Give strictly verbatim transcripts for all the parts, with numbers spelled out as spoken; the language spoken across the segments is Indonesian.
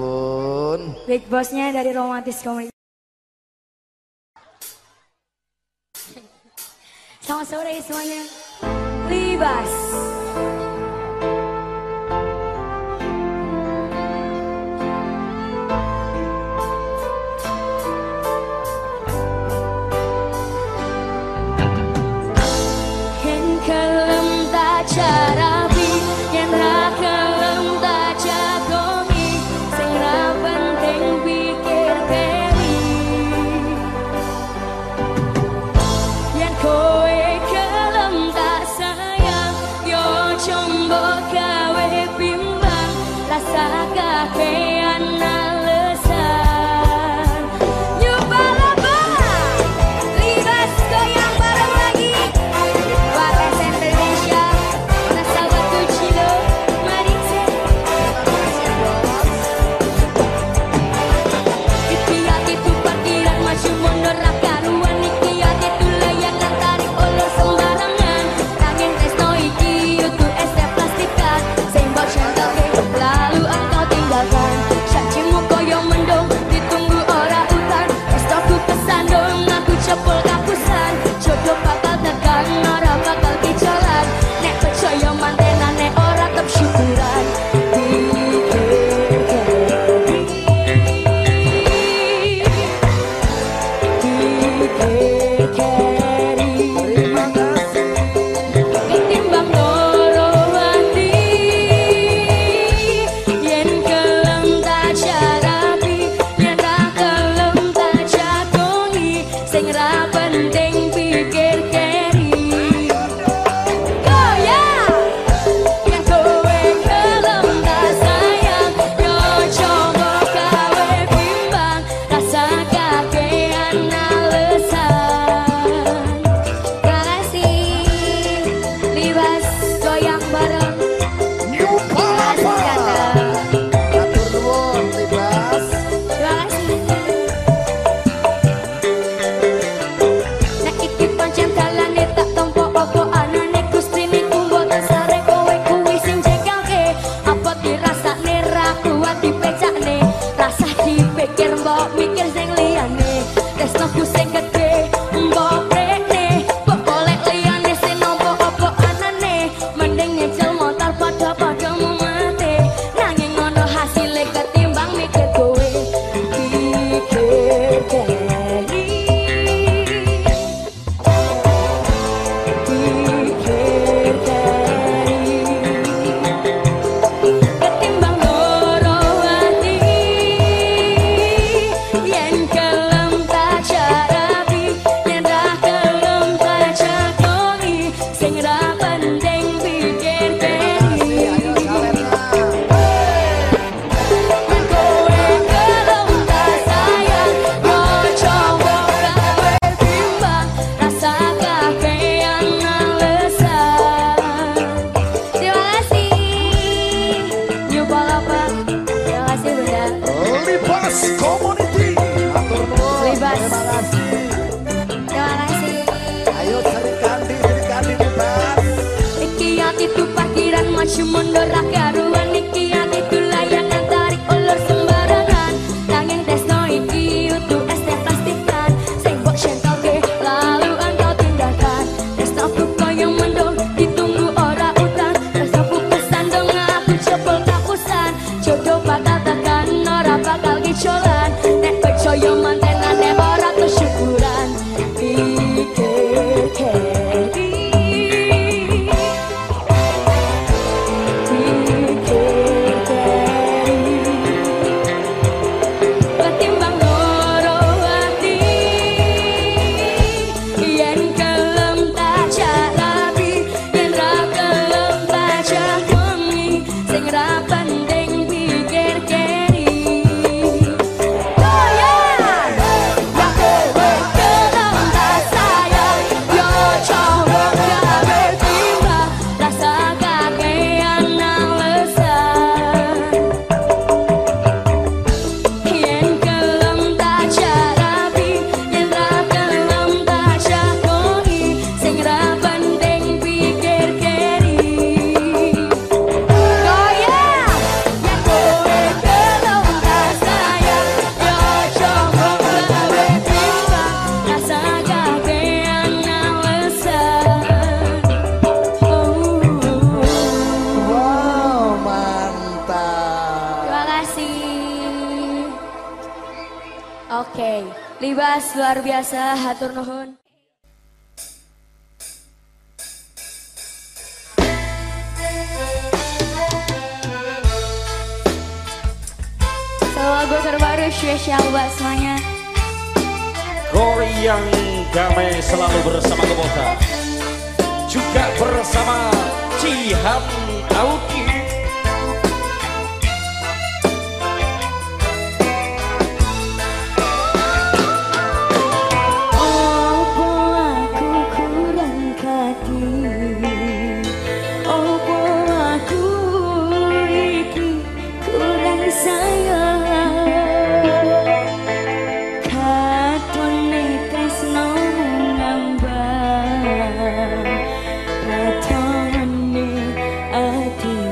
ampun. Big Bossnya dari Romantis Comedy. Selamat sore semuanya. Libas. Carapi yang ra kelem tak jagongi sing ra penting pikir dewi yang kowe kelem tak sayang yo combo gawe bimbang rasa kakean alasan nyoba laba libas goyang bareng lagi Bares Indonesia. Cepol kapusan, jodoh bakal tekan, ora bakal kicolan. Nek percaya mantenan, nek ora tetep syukuran. Terima kasih. Ketimbang loro hati, yen kelem tak carapi, yen ra kelem tak jagongi. Sing ra penting pikir keri goyang yang kowe kelem tak sayang yo coba gawe bimbang rasa kakean alasan. Terima kasih Libas goyang bareng. Terima kasih Kanda. Atur nuwun Libas. Terima kasih. Pancen dalane tak tompo apa anane Gusti niku mboten sare kowe kuwi sing jekelke apa dirasane ra kuat dipecakne rasah dipikir mbok mikir sing liyane tresnoku sing gedhe mbok prene mbok golek liyane sing nompo apa anane mending nyicil motor padha-padha mati nanging ngono hasile ketimbang mikir kowe pikir keri ketimbang loro hati yen kelem tak carapi yen ra kelem tak jagongi sing ra penting pikir keri yen kowe kelem tak sayang yo coba gawe bimbang rasa kakean alasan. Terima kasih New Balapan. Terima kasih Bunda Libas Community. Atur nuwun. Libas. Terima kasih. Terima kasih. Ayo cari kandi, cari kandi Libas. Iki ati tu parkiran maju mundur ra karuan iki ati tu layangan tarik ulur sembarangan nanging tresno iki utuh es teh plastikan sing mbok centoke lalu engkau tindakan tresnoku koyo mendung ditunggu ora utan tresnoku kesandung aku cepol kapusan jodoh bakal tekan ora bakal kicolan nek percaya mantenan nek ora kesyukuran pikir keri pikir Oke, Libas luar biasa, hatur nuhun. Lagu terbaru spesial buat semuanya. Goyang damai selalu bersama Kebota, juga bersama Cihan Auki. Hati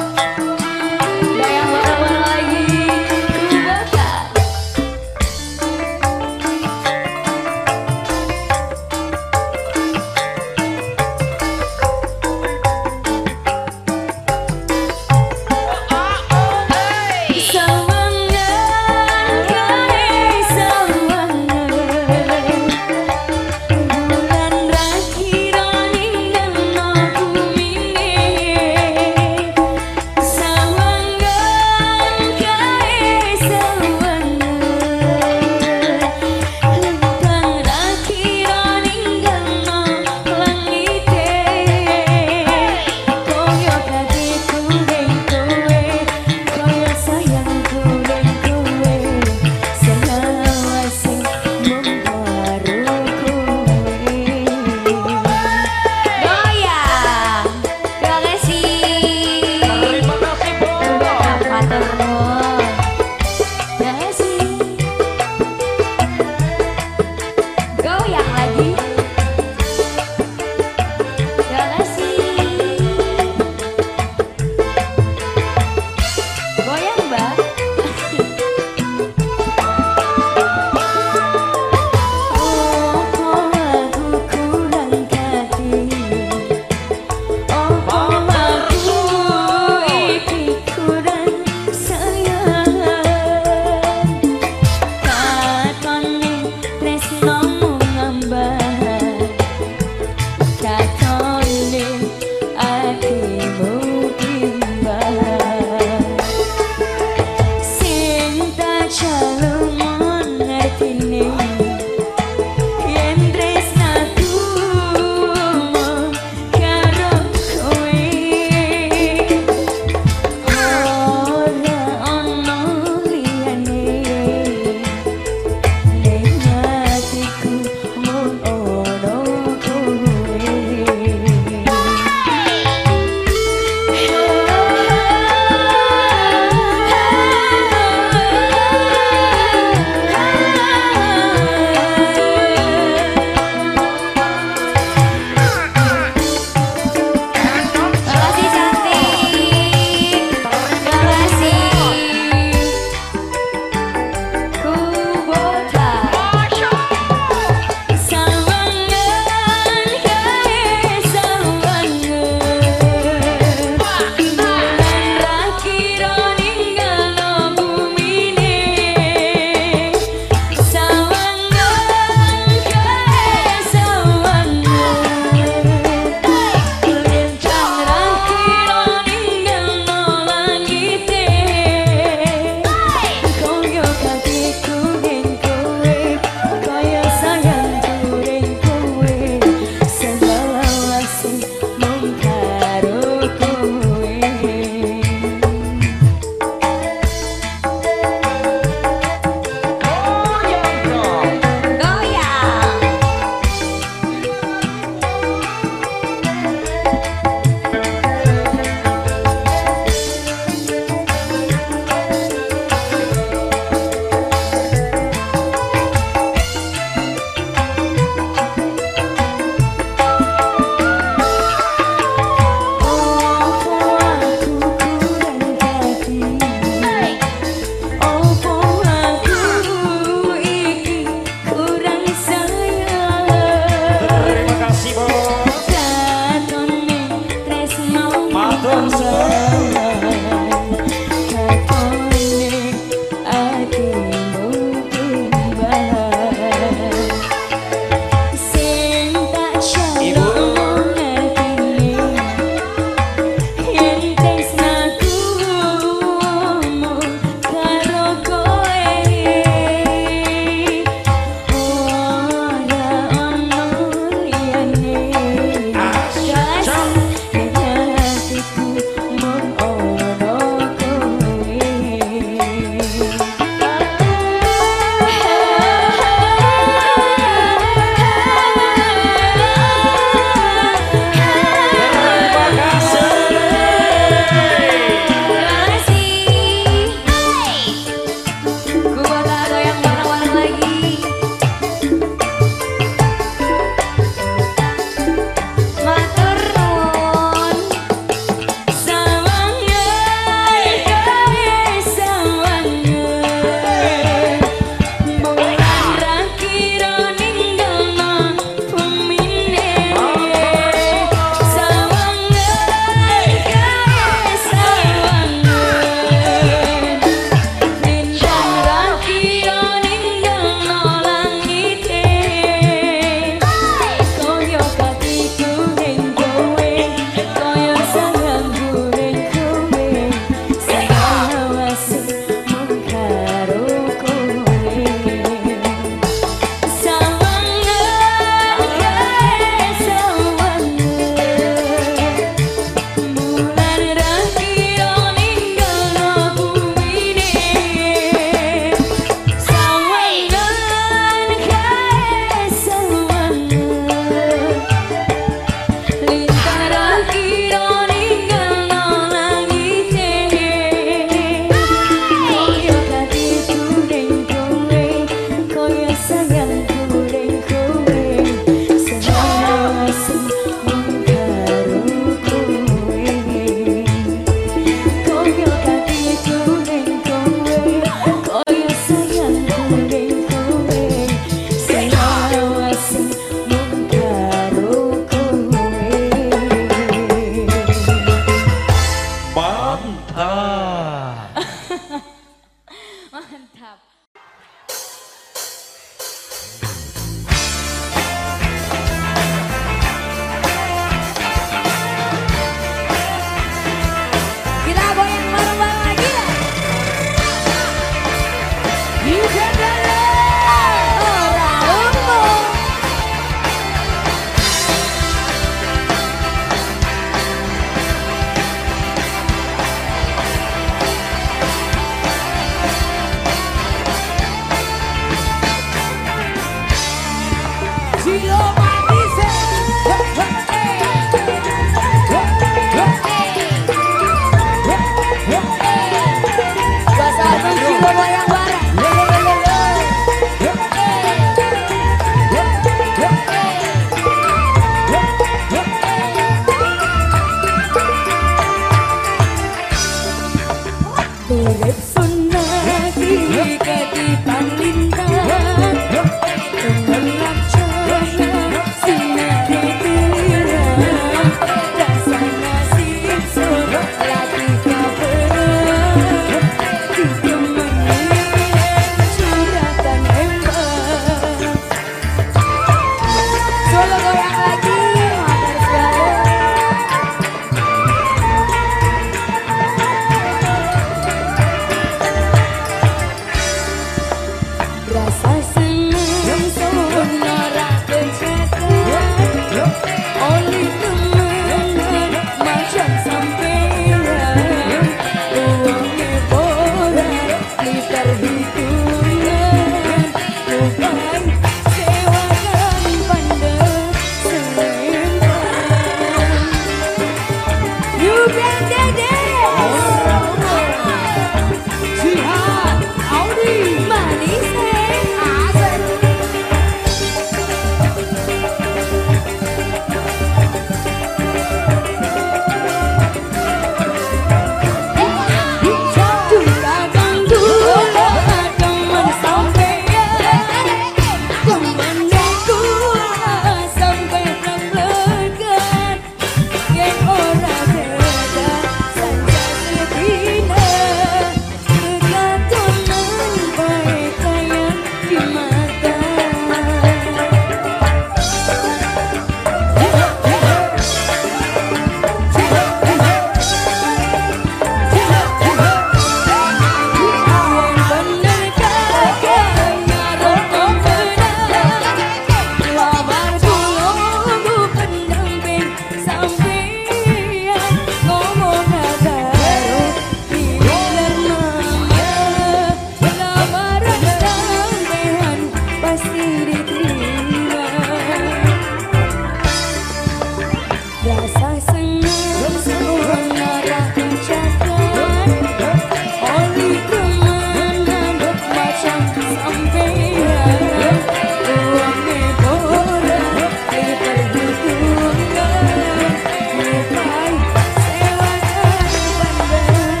Rasa senang sebenarnya kejagaan Oli kemanan macam sampean Uangnya borak di perhitungan Lepai sewakan bandar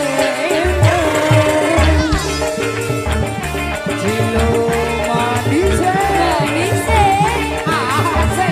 Sleman Cilo Manise Manise Asik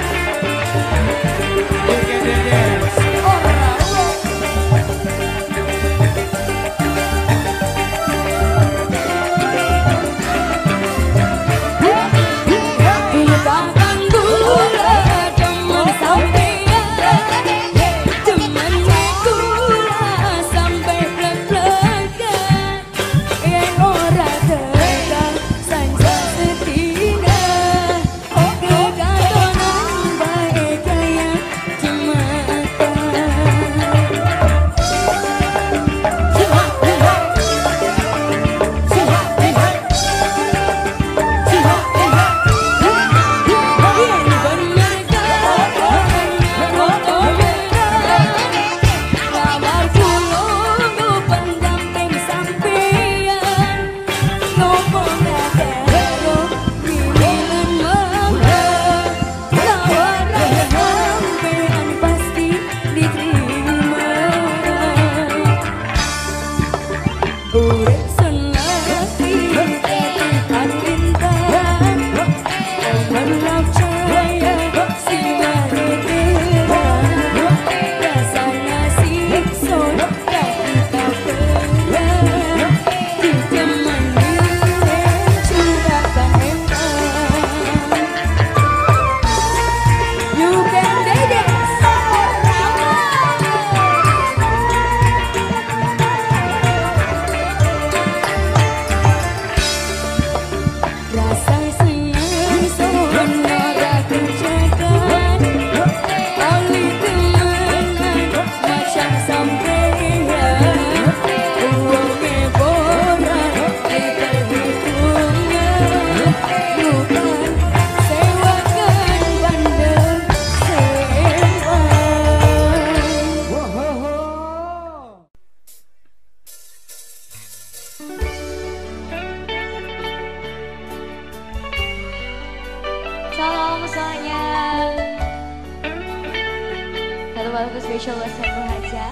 spesial buat Saiful Haja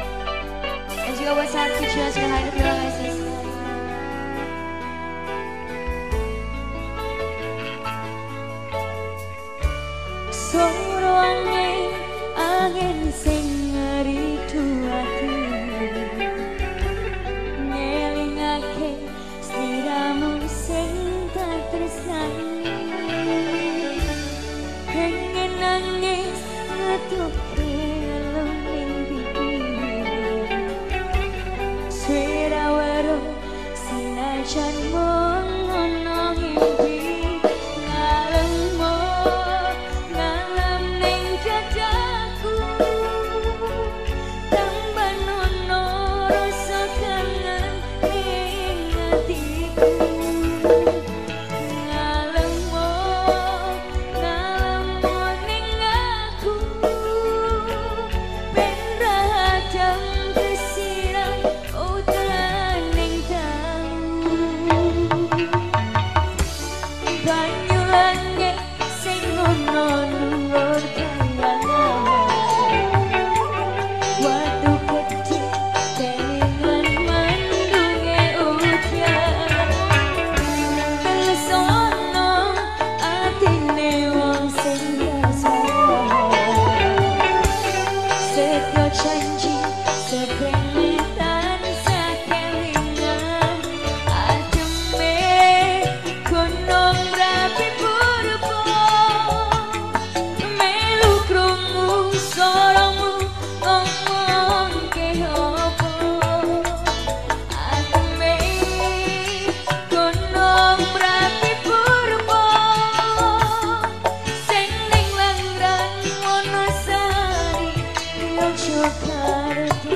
dan juga buat saat kecil sudah hadir. Terima kasih sekali. Soro angin angin sing ngeritu ati ngelingake sliramu sing tak tresnani pengen nangis ngetuk Sinajan mono mimpi ngalemu ngalam ning dadaku tambah nono rasa kangen ning atiku ngalemu ngalemu ning aku ben radang kesiran udan ning banyu langit sing ono luhur kayangan watu kecil kelingan mendunge udan lesono atine wong sing biasa setyo janji sepengitan sakelingan ademe gunung rapi purba melu krungu suaramu ngomong ke apa ademe gunung rapi purba sing ning langran Wonosari Yogyakarta.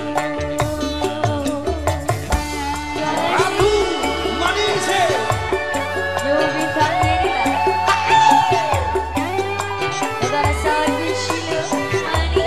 Prabu Manise. You'll be fine, Negara Saudi Chile, Mani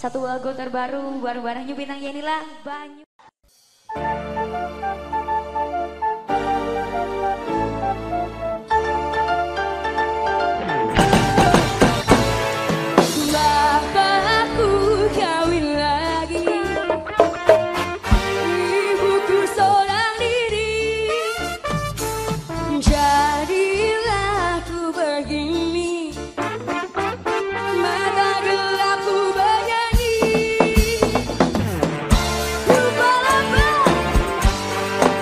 Satu lagu terbaru bareng-bareng New Bintang Yenilah Banyu. Bapakku kawin lagi, ibuku seorang diri, jadilah ku begini, mata gelapku bernyanyi. Lupa-lupa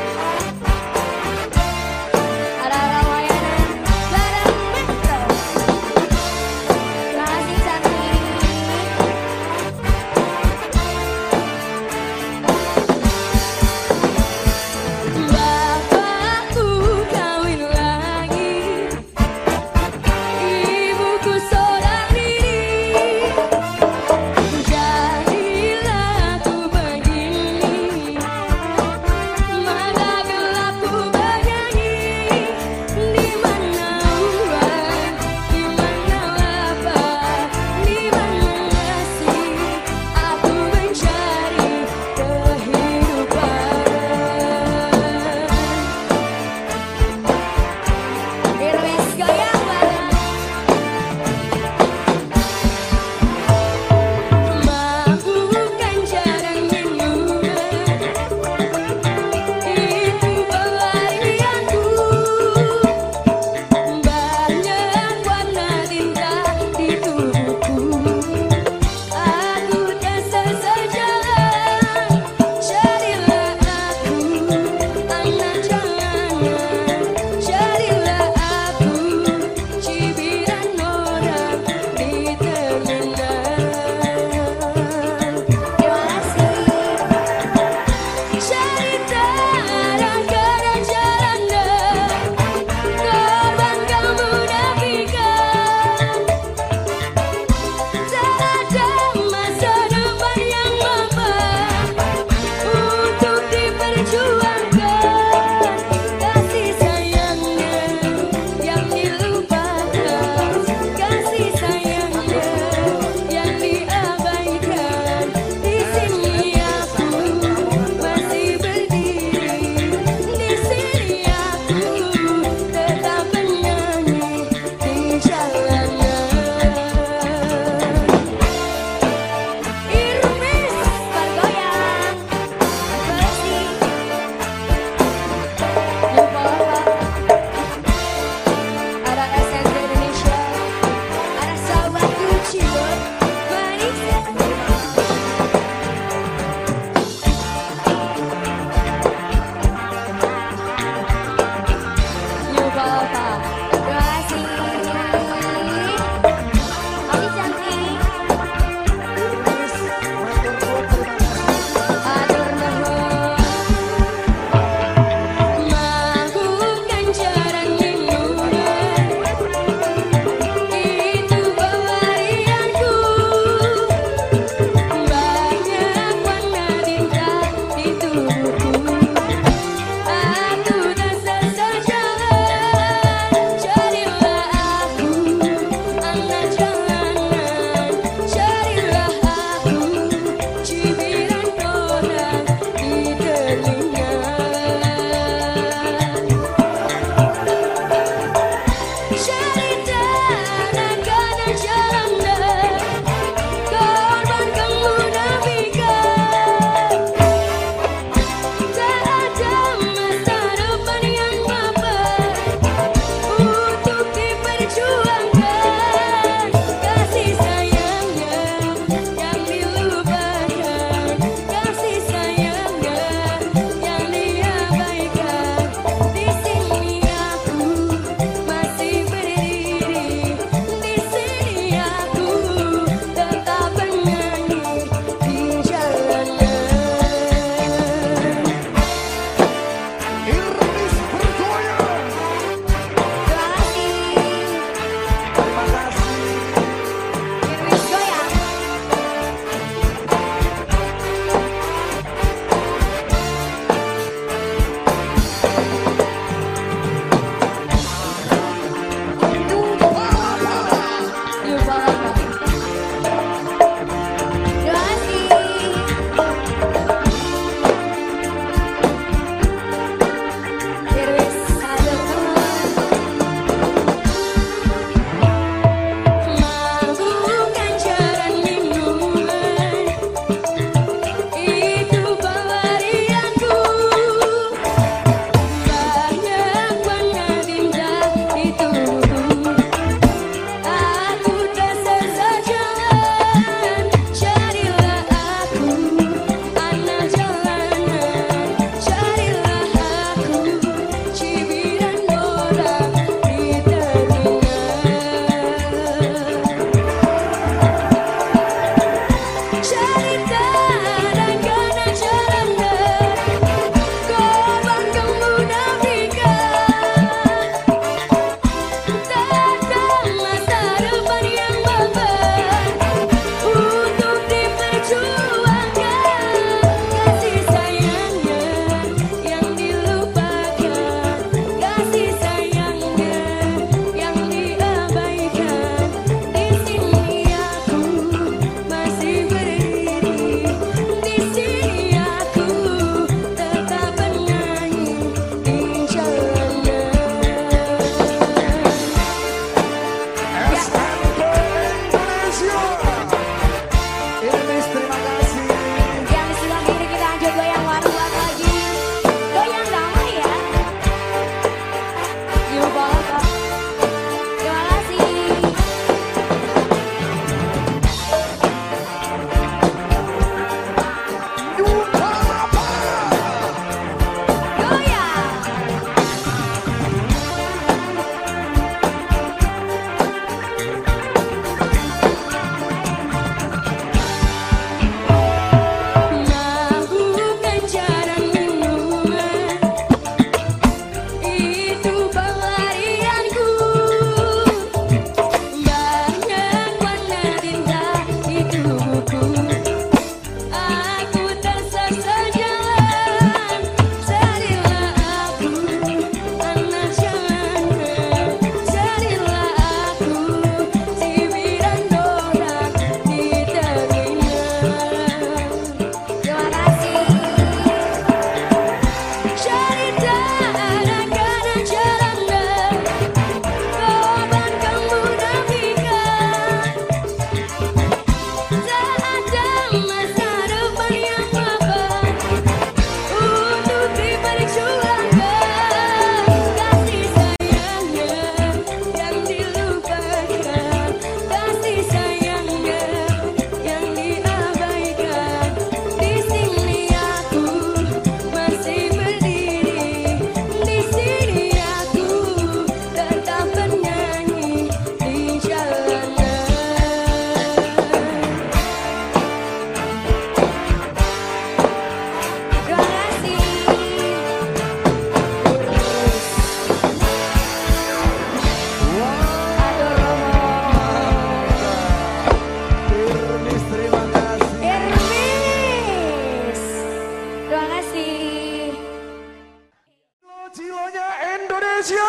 Indonesia.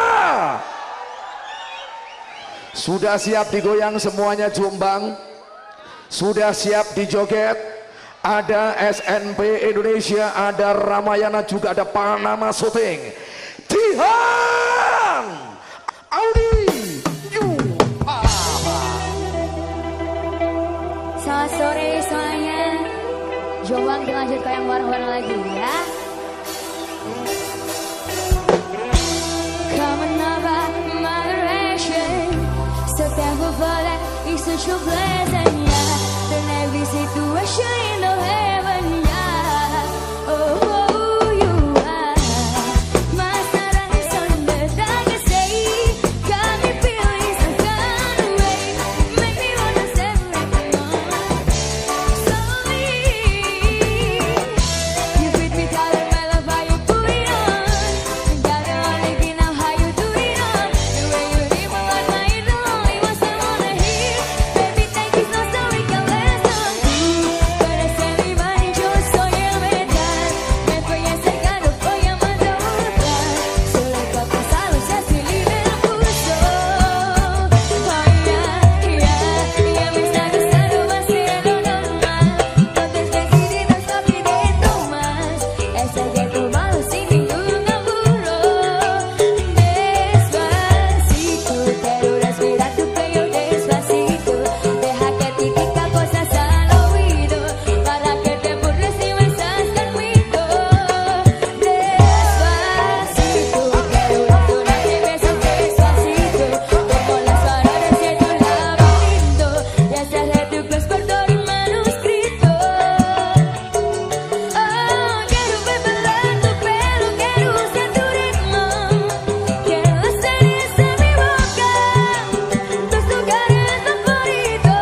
Sudah siap digoyang semuanya Jombang? Sudah siap dijoget? Ada S N P Indonesia, ada Ramayana, juga ada Panama Shooting. Tihang Audi Yupa. Selamat sore semuanya. Jombang dilanjut ke yang bareng-bareng lagi ya. Coming over my direction, setiap hubungan is such a blessing, yeah. Then every situation in the heaven, yeah. Oh, oh, you are my sarang sonda dagasay. Got me feeling some kind of way, make me wanna separate on. Slowly, you fit me color, my love, how you put it on. Got it all again, now how you do it on. The way you leave my life, my the only ones I wanna hear. Baby, thank you so so we can last on. But I say we money, yo soy el metal. Me fue ese gano, voy a mandar un plan. Solo pa' pasarlo, si así libre lo puso. Oh yeah, yeah, ya me está gustando más de lo normal. Entonces decidí no estar pidiendo más. Ese gueto malo sin ningún apuro. Despacito, quiero respirar tu pelo despacito. Deja que te diga cosas al oído, para que te burles si me estás conmigo. Despacito, quiero recordarte besos despacito, como las paredes de tu laberinto, y hacerle tu cruz por todo el manuscrito. Oh, quiero beber tu pelo, quiero usar tu ritmo, quiero hacer eso en mi boca, tus lugares favoritos.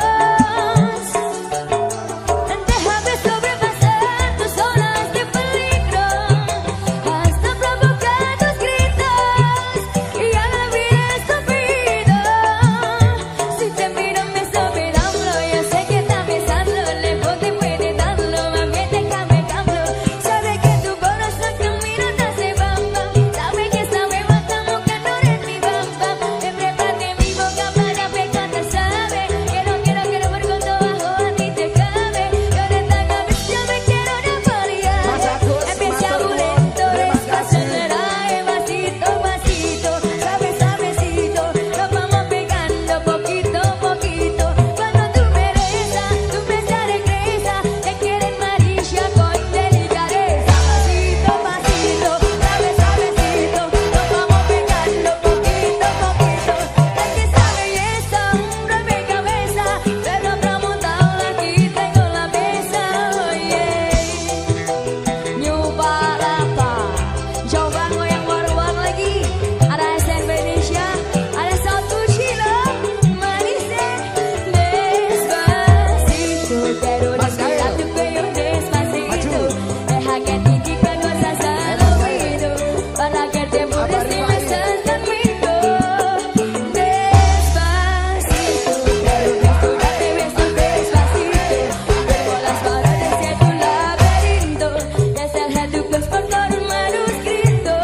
Déjame sobrepasar tus zonas de peligro, hasta provocar tus gritos y abrir estúpido. Si te miro me estoy mirando, yo sé que estás pensando, lejos te puede darlo, mami, déjame darlo. Sabe que tu corazón camina te hace bam bam, sabe que sabemos como que no eres mi bam bam. Enrédate en mi boca para ver cuánto sabe. Quiero, quiero, quiero ver cuánto bajo a ti te cabe. Yo de esta cabeza me quiero napolear. Empieza a lento, despacio, será pasito, pasito, suave, suavecito. Nos vamos pegando poquito a poquito. Cuando tú me besas, tu mesa regresa. Te quieren amarilla con delicadeza. Pasito, pasito, suave, suavecito. Nos vamos pegando poquito a poquito. Es que esa belleza, un rompecabezas, pero otra montada aquí tengo la mesa. Oye, New Balapa, Jombang goyang baru-baru lagi. Ada S N P Indonesia, ada Satu Chino, Manisnya despacito. Quiero respirar tu pelo despacito. Deja que te diga cosas al oído, para que te burles si me estás conmigo. Despacito, quiero recordarte besos despacito, como las paredes de tu laberinto, y hacerle tu cruz por todo el manuscrito.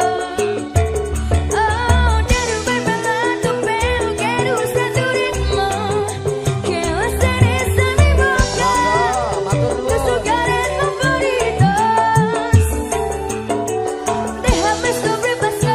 Oh, quiero beber tu pelo, quiero usar tu ritmo, quiero hacer eso en mi boca, tus lugares favoritos. Déjame sobrepasar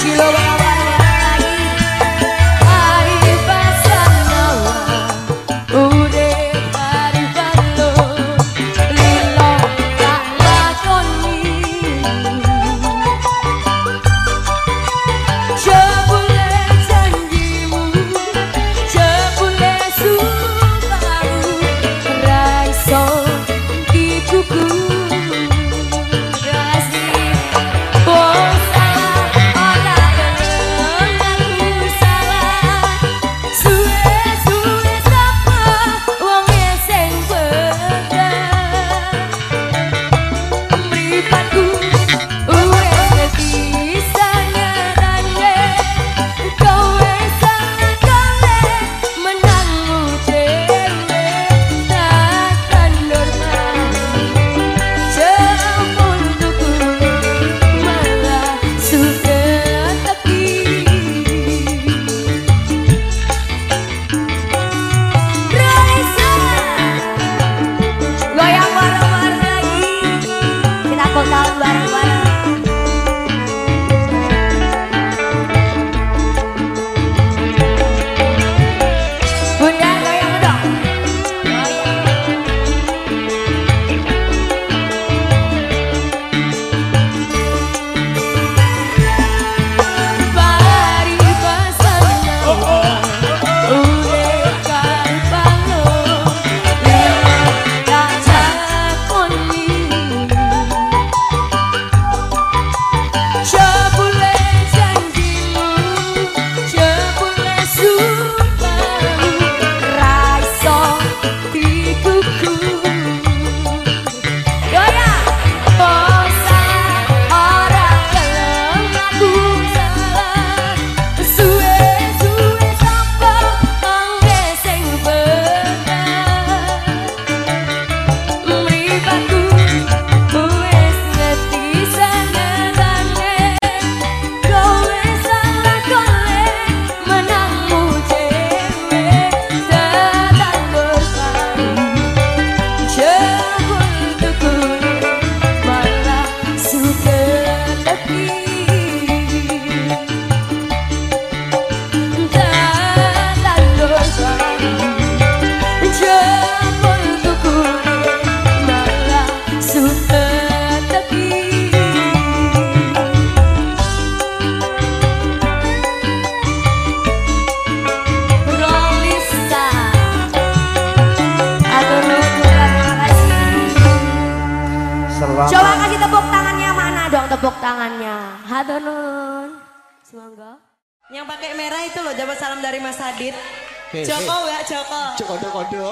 Coba kasih tepuk tangannya, mana dong tepuk tangannya? Hatur nuhun. Semoga. Yang pakai merah itu loh, jabat salam dari Mas Adit. Hey, Joko hey. Mbak Joko. Kodo-kodo.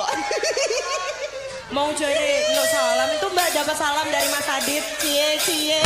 Mau jadi no salam itu Mbak jabat salam dari Mas Adit. Cie cie.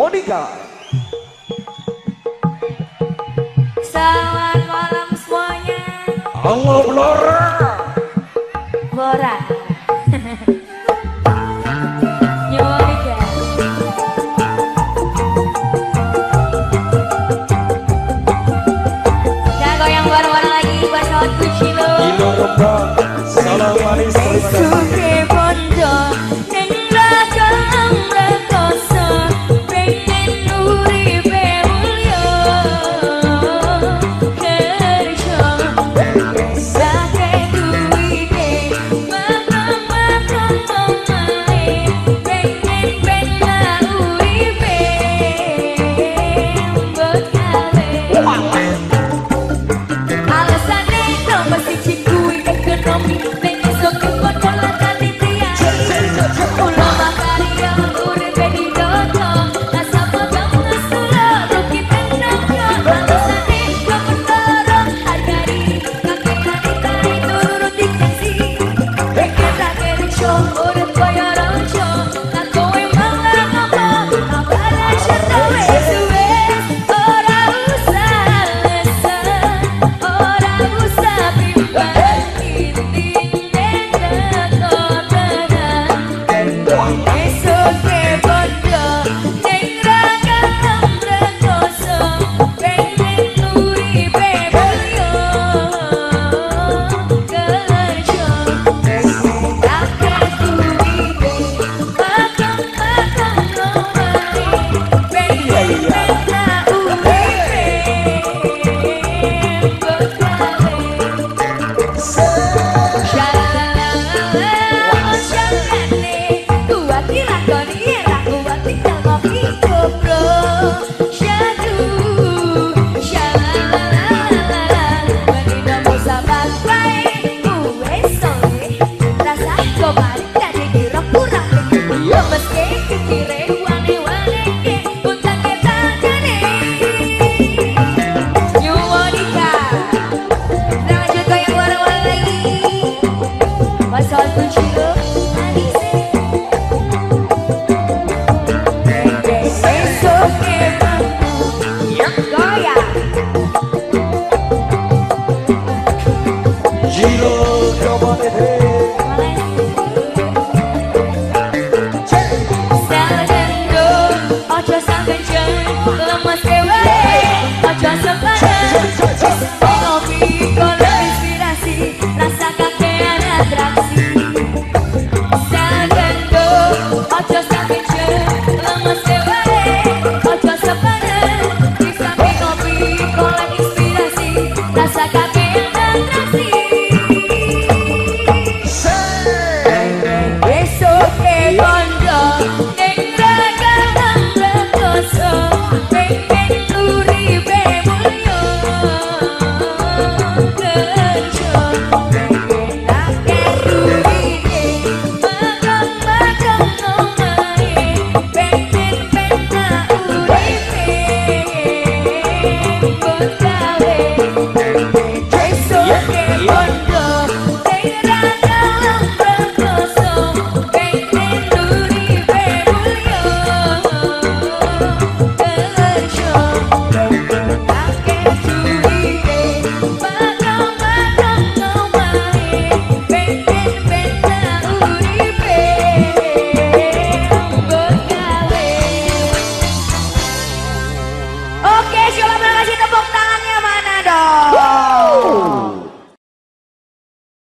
Monica. Selamat malam semuanya. Halo Blora. Bora. Nyoba ya goyang bareng-bareng lagi buat sahabat kunci lo. Ilo Rembang. Salam manis terima kasih. Suke bondo neng rakam rekoso pengen uripe mulya kerja sake duwite makan-makan omahe pengen bela uripe mbok gawe alasane nomor siji kuwi ekonomi pengen sok kepodolan kali priayi ulo makarya uripe di dodo rasa podong ngesulo rugi penokyo alasane nomor loro hargari kakekane tarik turut dikasi pengen rakyat show urip koyo rojo tak kowe malah ngomong abara syatawe suwe ora usah alasan ora usah bimbang intine kekotenan esok ke bodo neng rakam rekoso pengen uripe mulya kerja akeh duwite makan-makan omahe pengen bela uripe mbok gawe shalalala oh shalane kuat dilakoni era kuat tinggal ngopi kopro syadu shalalala bani nomo sahabat bae kuwe sole rasa kemarin tadi kira kurang yo meski kekire wane-wane ke utangnya tanggane New Monica lanjut goyang bareng-bareng lagi pasal kunci lo anise esok ke goyang Giro Comonete. Salendo ojo sampe jeng lemes dewe